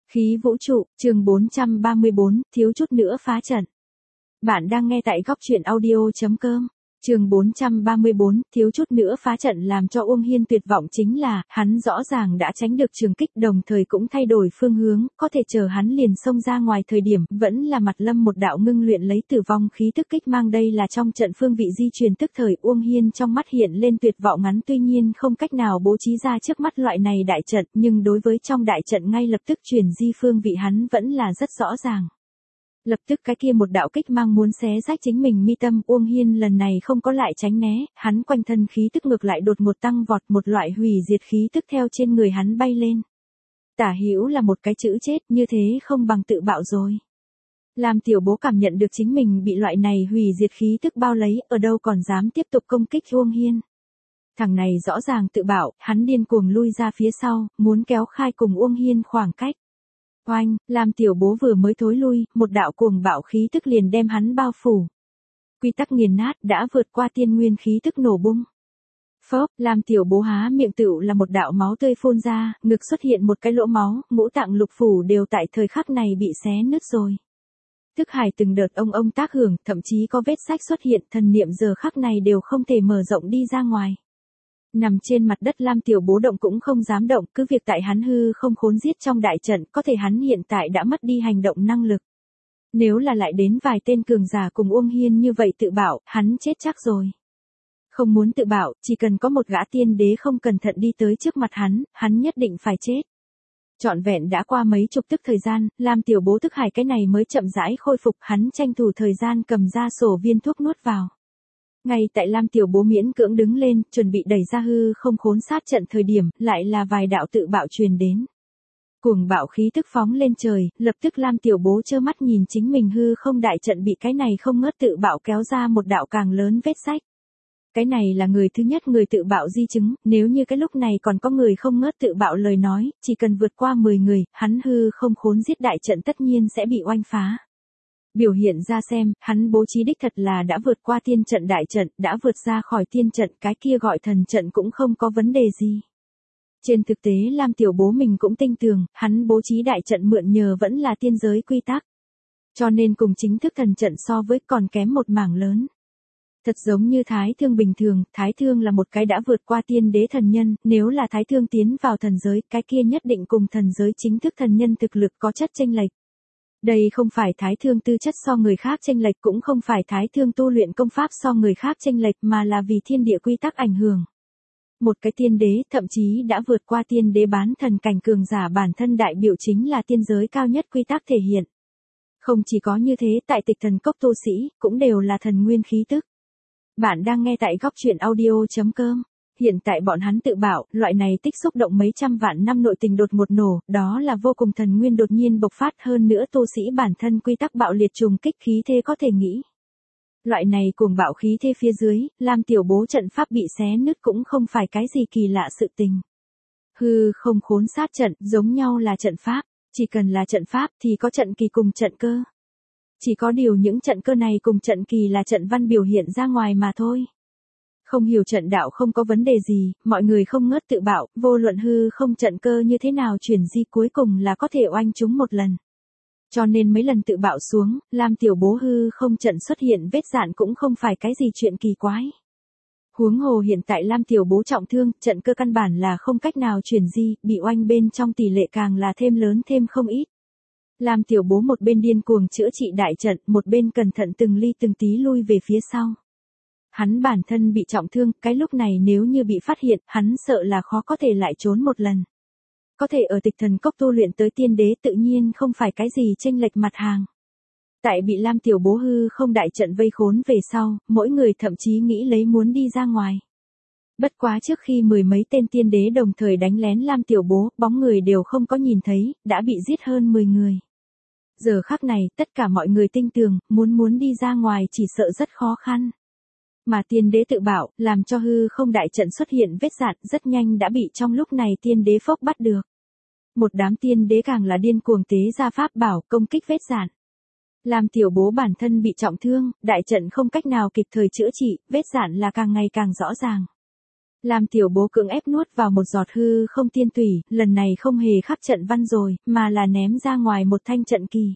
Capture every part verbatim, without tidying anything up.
Khí vũ trụ, chương bốn trăm ba mươi bốn, thiếu chút nữa phá trận. Bạn đang nghe tại góc truyện audio chấm com. Chương bốn trăm ba mươi bốn, thiếu chút nữa phá trận. Làm cho Uông Hiên tuyệt vọng chính là, hắn rõ ràng đã tránh được trường kích, đồng thời cũng thay đổi phương hướng, có thể chờ hắn liền xông ra ngoài thời điểm, vẫn là mặt lâm một đạo ngưng luyện lấy tử vong khí tức kích mang. Đây là trong trận phương vị di truyền tức thời. Uông Hiên trong mắt hiện lên tuyệt vọng ngắn, tuy nhiên không cách nào bố trí ra trước mắt loại này đại trận, nhưng đối với trong đại trận ngay lập tức truyền di phương vị hắn vẫn là rất rõ ràng. Lập tức cái kia một đạo kích mang muốn xé rách chính mình mi tâm. Uông Hiên lần này không có lại tránh né, hắn quanh thân khí tức ngược lại đột ngột tăng vọt, một loại hủy diệt khí tức theo trên người hắn bay lên. Tả hữu là một cái chữ chết, như thế không bằng tự bạo rồi. Làm tiểu bố cảm nhận được chính mình bị loại này hủy diệt khí tức bao lấy, ở đâu còn dám tiếp tục công kích Uông Hiên. Thằng này rõ ràng tự bạo, hắn điên cuồng lui ra phía sau, muốn kéo khai cùng Uông Hiên khoảng cách. Oanh, làm tiểu bố vừa mới thối lui, một đạo cuồng bạo khí tức liền đem hắn bao phủ. Quy tắc nghiền nát đã vượt qua tiên nguyên khí tức nổ bung. Phốc, làm tiểu bố há miệng tựu là một đạo máu tươi phun ra, ngực xuất hiện một cái lỗ máu, ngũ tạng lục phủ đều tại thời khắc này bị xé nứt rồi. Thức hải từng đợt ông ông tác hưởng, thậm chí có vết sách xuất hiện, thần niệm giờ khắc này đều không thể mở rộng đi ra ngoài. Nằm trên mặt đất Lam tiểu bố động cũng không dám động, cứ việc tại hắn hư không khốn giết trong đại trận, có thể hắn hiện tại đã mất đi hành động năng lực. Nếu là lại đến vài tên cường giả cùng Uông Hiên như vậy tự bảo, hắn chết chắc rồi. Không muốn tự bảo, chỉ cần có một gã tiên đế không cẩn thận đi tới trước mặt hắn, hắn nhất định phải chết. Trọn vẹn đã qua mấy chục tức thời gian, Lam tiểu bố thức hải cái này mới chậm rãi khôi phục, hắn tranh thủ thời gian cầm ra sổ viên thuốc nuốt vào. Ngay tại Lam tiểu bố miễn cưỡng đứng lên, chuẩn bị đẩy ra hư không khốn sát trận thời điểm, lại là vài đạo tự bạo truyền đến. Cuồng bạo khí tức phóng lên trời, lập tức Lam tiểu bố trơ mắt nhìn chính mình hư không đại trận bị cái này không ngớt tự bạo kéo ra một đạo càng lớn vết rách. Cái này là người thứ nhất người tự bạo di chứng, nếu như cái lúc này còn có người không ngớt tự bạo lời nói, chỉ cần vượt qua mười người, hắn hư không khốn giết đại trận tất nhiên sẽ bị oanh phá. Biểu hiện ra xem, hắn bố trí đích thật là đã vượt qua tiên trận đại trận, đã vượt ra khỏi tiên trận, cái kia gọi thần trận cũng không có vấn đề gì. Trên thực tế Lam tiểu bố mình cũng tin tưởng, hắn bố trí đại trận mượn nhờ vẫn là tiên giới quy tắc. Cho nên cùng chính thức thần trận so với còn kém một mảng lớn. Thật giống như Thái Thương bình thường, Thái Thương là một cái đã vượt qua tiên đế thần nhân, nếu là Thái Thương tiến vào thần giới, cái kia nhất định cùng thần giới chính thức thần nhân thực lực có chất chênh lệch. Đây không phải Thái Thương tư chất so người khác chênh lệch, cũng không phải Thái Thương tu luyện công pháp so người khác chênh lệch, mà là vì thiên địa quy tắc ảnh hưởng. Một cái tiên đế, thậm chí đã vượt qua tiên đế bán thần cảnh cường giả bản thân đại biểu chính là tiên giới cao nhất quy tắc thể hiện. Không chỉ có như thế, tại Tịch Thần Cốc tu sĩ, cũng đều là thần nguyên khí tức. Bạn đang nghe tại góc truyện audio chấm com. Hiện tại bọn hắn tự bảo, loại này tích xúc động mấy trăm vạn năm nội tình đột một nổ, đó là vô cùng thần nguyên đột nhiên bộc phát, hơn nữa tu sĩ bản thân quy tắc bạo liệt trùng kích khí thế có thể nghĩ. Loại này cuồng bạo khí thế phía dưới, Lam tiểu bố trận pháp bị xé nứt cũng không phải cái gì kỳ lạ sự tình. Hư không khốn sát trận, giống nhau là trận pháp, chỉ cần là trận pháp thì có trận kỳ cùng trận cơ. Chỉ có điều những trận cơ này cùng trận kỳ là trận văn biểu hiện ra ngoài mà thôi. Không hiểu trận đạo không có vấn đề gì, mọi người không ngớt tự bảo, vô luận hư không trận cơ như thế nào chuyển di cuối cùng là có thể oanh chúng một lần. Cho nên mấy lần tự bạo xuống, Lam tiểu bố hư không trận xuất hiện vết dạn cũng không phải cái gì chuyện kỳ quái. Huống hồ hiện tại Lam tiểu bố trọng thương, trận cơ căn bản là không cách nào chuyển di, bị oanh bên trong tỷ lệ càng là thêm lớn thêm không ít. Lam tiểu bố một bên điên cuồng chữa trị đại trận, một bên cẩn thận từng ly từng tí lui về phía sau. Hắn bản thân bị trọng thương, cái lúc này nếu như bị phát hiện, hắn sợ là khó có thể lại trốn một lần. Có thể ở Tịch Thần Cốc tu luyện tới tiên đế tự nhiên không phải cái gì chênh lệch mặt hàng. Tại bị Lam tiểu bố hư không đại trận vây khốn về sau, mỗi người thậm chí nghĩ lấy muốn đi ra ngoài. Bất quá trước khi mười mấy tên tiên đế đồng thời đánh lén Lam tiểu bố, bóng người đều không có nhìn thấy, đã bị giết hơn mười người. Giờ khắc này, tất cả mọi người tin tưởng, muốn muốn đi ra ngoài chỉ sợ rất khó khăn. Mà tiên đế tự bảo, làm cho hư không đại trận xuất hiện vết dạn, rất nhanh đã bị trong lúc này tiên đế phốc bắt được. Một đám tiên đế càng là điên cuồng tế ra pháp bảo công kích vết dạn. Làm tiểu bố bản thân bị trọng thương, đại trận không cách nào kịp thời chữa trị, vết dạn là càng ngày càng rõ ràng. Lam Tiểu Bố cưỡng ép nuốt vào một giọt hư không tiên tủy, lần này không hề khắc trận văn rồi, mà là ném ra ngoài một thanh trận kỳ.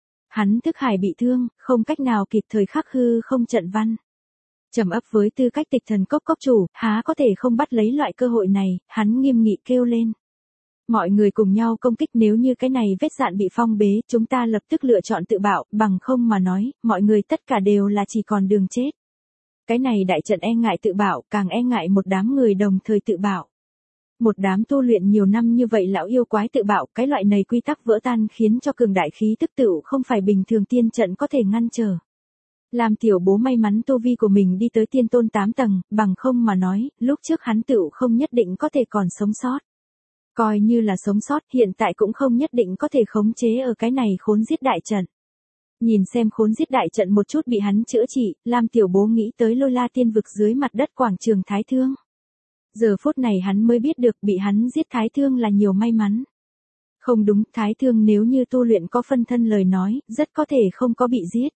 Hắn thức hải bị thương, không cách nào kịp thời khắc hư không trận văn. Trầm ấp với tư cách tịch thần cốc cốc chủ, há có thể không bắt lấy loại cơ hội này, hắn nghiêm nghị kêu lên. Mọi người cùng nhau công kích, nếu như cái này vết dạn bị phong bế, chúng ta lập tức lựa chọn tự bạo, bằng không mà nói, mọi người tất cả đều là chỉ còn đường chết. Cái này đại trận e ngại tự bạo, càng e ngại một đám người đồng thời tự bạo. Một đám tu luyện nhiều năm như vậy lão yêu quái tự bạo, cái loại này quy tắc vỡ tan khiến cho cường đại khí tức tựu không phải bình thường tiên trận có thể ngăn trở. Lam Tiểu Bố may mắn tu vi của mình đi tới tiên tôn tám tầng, bằng không mà nói, lúc trước hắn tựu không nhất định có thể còn sống sót. Coi như là sống sót, hiện tại cũng không nhất định có thể khống chế ở cái này khốn giết đại trận. Nhìn xem khốn giết đại trận một chút bị hắn chữa trị, Lam Tiểu Bố nghĩ tới Lôi La tiên vực dưới mặt đất quảng trường Thái Thương. Giờ phút này hắn mới biết được bị hắn giết Thái Thương là nhiều may mắn. Không đúng, Thái Thương nếu như tu luyện có phân thân lời nói, rất có thể không có bị giết.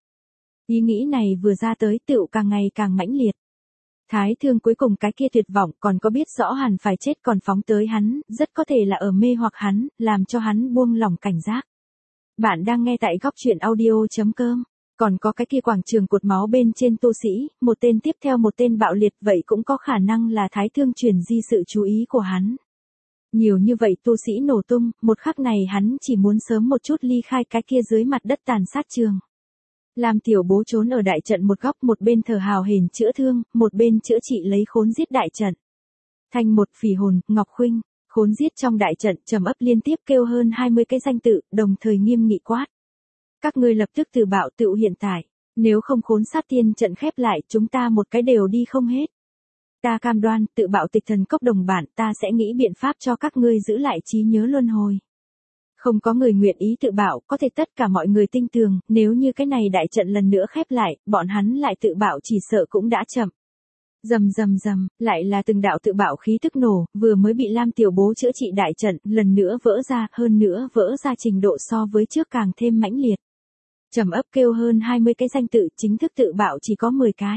Ý nghĩ này vừa ra tới tựu càng ngày càng mãnh liệt. Thái Thương cuối cùng cái kia tuyệt vọng còn có biết rõ hẳn phải chết còn phóng tới hắn, rất có thể là ở mê hoặc hắn, làm cho hắn buông lỏng cảnh giác. Bạn đang nghe tại góc truyện audio.com. Còn có cái kia quảng trường cột máu bên trên tu sĩ, một tên tiếp theo một tên bạo liệt, vậy cũng có khả năng là Thái Thương chuyển di sự chú ý của hắn. Nhiều như vậy tu sĩ nổ tung, một khắc này hắn chỉ muốn sớm một chút ly khai cái kia dưới mặt đất tàn sát trường. Lam Tiểu Bố trốn ở đại trận một góc, một bên thờ hào hển chữa thương, một bên chữa trị lấy khốn giết đại trận. Thành một phỉ hồn, Ngọc Khuynh, khốn giết trong đại trận, trầm ấp liên tiếp kêu hơn hai mươi cái danh tự, đồng thời nghiêm nghị quát. Các ngươi lập tức tự bạo tự hiện tại, nếu không khốn sát tiên trận khép lại, chúng ta một cái đều đi không hết. Ta cam đoan, tự bạo tịch thần cốc đồng bản, ta sẽ nghĩ biện pháp cho các ngươi giữ lại trí nhớ luân hồi. Không có người nguyện ý tự bạo, có thể tất cả mọi người tin tưởng, nếu như cái này đại trận lần nữa khép lại, bọn hắn lại tự bạo chỉ sợ cũng đã chậm. Rầm rầm rầm, lại là từng đạo tự bạo khí tức nổ, vừa mới bị Lam Tiểu Bố chữa trị đại trận, lần nữa vỡ ra, hơn nữa vỡ ra trình độ so với trước càng thêm mãnh liệt. Trầm ấp kêu hơn hai mươi cái danh tự, chính thức tự bạo chỉ có mười cái.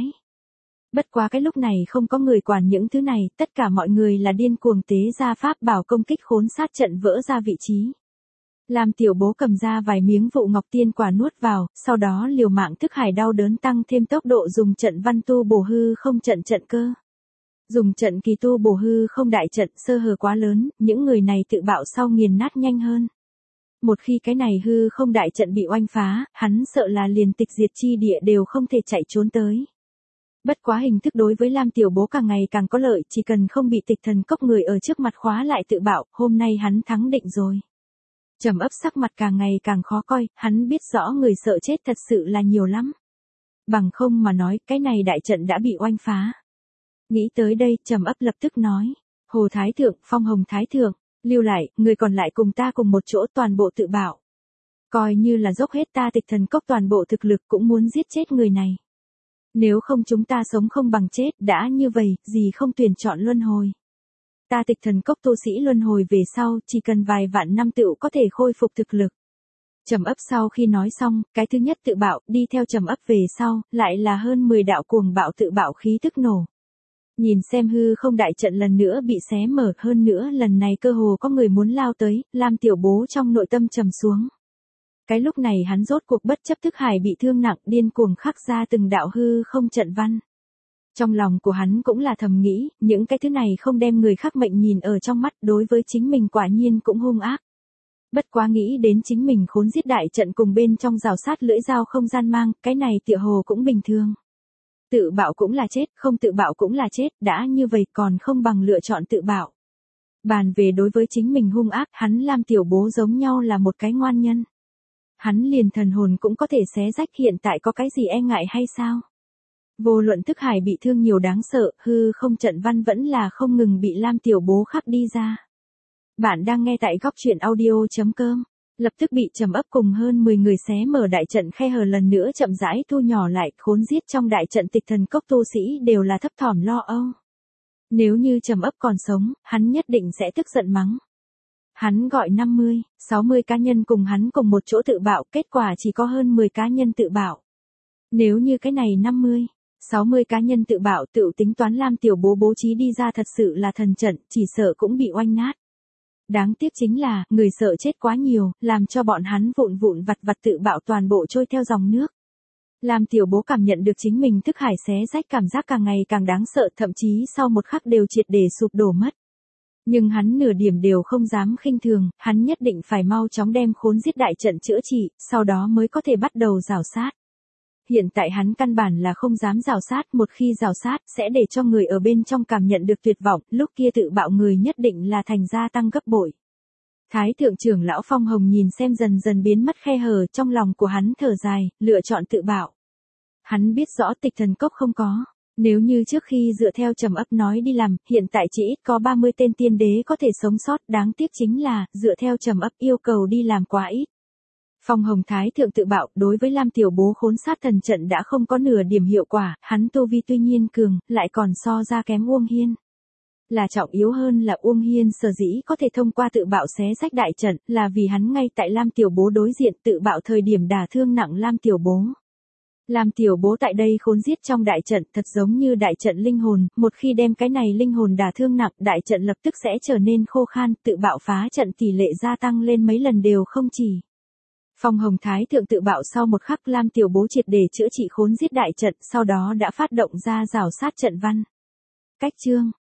Bất quá cái lúc này không có người quản những thứ này, tất cả mọi người là điên cuồng tế ra pháp bảo công kích khốn sát trận vỡ ra vị trí. Lam Tiểu Bố cầm ra vài miếng vụ ngọc tiên quả nuốt vào, sau đó liều mạng thức hải đau đớn tăng thêm tốc độ dùng trận văn tu bổ hư không trận trận cơ. Dùng trận kỳ tu bổ hư không đại trận sơ hở quá lớn, những người này tự bạo sau nghiền nát nhanh hơn. Một khi cái này hư không đại trận bị oanh phá, hắn sợ là liền tịch diệt chi địa đều không thể chạy trốn tới. Bất quá hình thức đối với Lam Tiểu Bố càng ngày càng có lợi, chỉ cần không bị tịch thần cốc người ở trước mặt khóa lại tự bạo, hôm nay hắn thắng định rồi. Trầm ấp sắc mặt càng ngày càng khó coi, hắn biết rõ người sợ chết thật sự là nhiều lắm. Bằng không mà nói, cái này đại trận đã bị oanh phá. Nghĩ tới đây, Trầm ấp lập tức nói, Hồ Thái Thượng, Phong Hồng Thái Thượng, lưu lại, người còn lại cùng ta cùng một chỗ toàn bộ tự bạo. Coi như là dốc hết ta tịch thần cốc toàn bộ thực lực cũng muốn giết chết người này. Nếu không chúng ta sống không bằng chết, đã như vậy, gì không tuyển chọn luân hồi. Ta tịch thần cốc tu sĩ luân hồi về sau, chỉ cần vài vạn năm tựu có thể khôi phục thực lực. Trầm ấp sau khi nói xong, cái thứ nhất tự bạo, đi theo trầm ấp về sau, lại là hơn mười đạo cuồng bạo tự bạo khí tức nổ. Nhìn xem hư không đại trận lần nữa bị xé mở, hơn nữa lần này cơ hồ có người muốn lao tới, Lam Tiểu Bố trong nội tâm trầm xuống. Cái lúc này hắn rốt cuộc bất chấp thức hải bị thương nặng, điên cuồng khắc ra từng đạo hư không trận văn. Trong lòng của hắn cũng là thầm nghĩ, những cái thứ này không đem người khác mệnh nhìn ở trong mắt, đối với chính mình quả nhiên cũng hung ác. Bất quá nghĩ đến chính mình khốn giết đại trận cùng bên trong rào sát lưỡi dao không gian mang, cái này tựa hồ cũng bình thường. Tự bạo cũng là chết, không tự bạo cũng là chết, đã như vậy còn không bằng lựa chọn tự bạo. Bàn về đối với chính mình hung ác, hắn Lam Tiểu Bố giống nhau là một cái ngoan nhân. Hắn liền thần hồn cũng có thể xé rách, hiện tại có cái gì e ngại hay sao? Vô luận thức hải bị thương nhiều đáng sợ, hư không trận văn vẫn là không ngừng bị Lam Tiểu Bố khắc đi ra. Bạn đang nghe tại góc truyện audio.com. Lập tức bị trầm ấp cùng hơn mười người xé mở đại trận khe hở lần nữa chậm rãi thu nhỏ lại, khốn giết trong đại trận tịch thần cốc tu sĩ đều là thấp thỏm lo âu. Nếu như trầm ấp còn sống, hắn nhất định sẽ tức giận mắng. Hắn gọi năm mươi, sáu mươi cá nhân cùng hắn cùng một chỗ tự bạo, kết quả chỉ có hơn mười cá nhân tự bạo. Nếu như cái này năm mươi, sáu mươi cá nhân tự bạo tự tính toán Lam Tiểu Bố bố trí đi ra thật sự là thần trận, chỉ sợ cũng bị oanh nát. Đáng tiếc chính là, người sợ chết quá nhiều, làm cho bọn hắn vụn vụn vặt vặt tự bạo toàn bộ trôi theo dòng nước. Lam Tiểu Bố cảm nhận được chính mình thức hải xé rách, cảm giác càng ngày càng đáng sợ, thậm chí sau một khắc đều triệt để sụp đổ mất. Nhưng hắn nửa điểm đều không dám khinh thường, hắn nhất định phải mau chóng đem khốn giết đại trận chữa trị, sau đó mới có thể bắt đầu rào sát. Hiện tại hắn căn bản là không dám rào sát, một khi rào sát, sẽ để cho người ở bên trong cảm nhận được tuyệt vọng, lúc kia tự bạo người nhất định là thành gia tăng gấp bội. Thái thượng trưởng lão Phong Hồng nhìn xem dần dần biến mất khe hở, trong lòng của hắn thở dài, lựa chọn tự bạo. Hắn biết rõ Tịch Thần Cốc không có. Nếu như trước khi dựa theo Trầm Ấp nói đi làm, hiện tại chỉ ít có ba mươi tên tiên đế có thể sống sót, đáng tiếc chính là, dựa theo Trầm Ấp yêu cầu đi làm quá ít. Phong Hồng Thái thượng tự bạo, đối với Lam Tiểu Bố khốn sát thần trận đã không có nửa điểm hiệu quả, hắn tu vi tuy nhiên cường, lại còn so ra kém Uông Hiên. Là trọng yếu hơn là Uông Hiên sở dĩ có thể thông qua tự bạo xé rách đại trận, là vì hắn ngay tại Lam Tiểu Bố đối diện tự bạo thời điểm đả thương nặng Lam Tiểu Bố. Lam Tiểu Bố tại đây khốn giết trong đại trận, thật giống như đại trận linh hồn, một khi đem cái này linh hồn đả thương nặng, đại trận lập tức sẽ trở nên khô khan, tự bạo phá trận tỷ lệ gia tăng lên mấy lần đều không chỉ. Phong Hồng Thái thượng tự bạo sau một khắc, Lam Tiểu Bố triệt để chữa trị khốn giết đại trận, sau đó đã phát động ra rào sát trận văn. Cách chương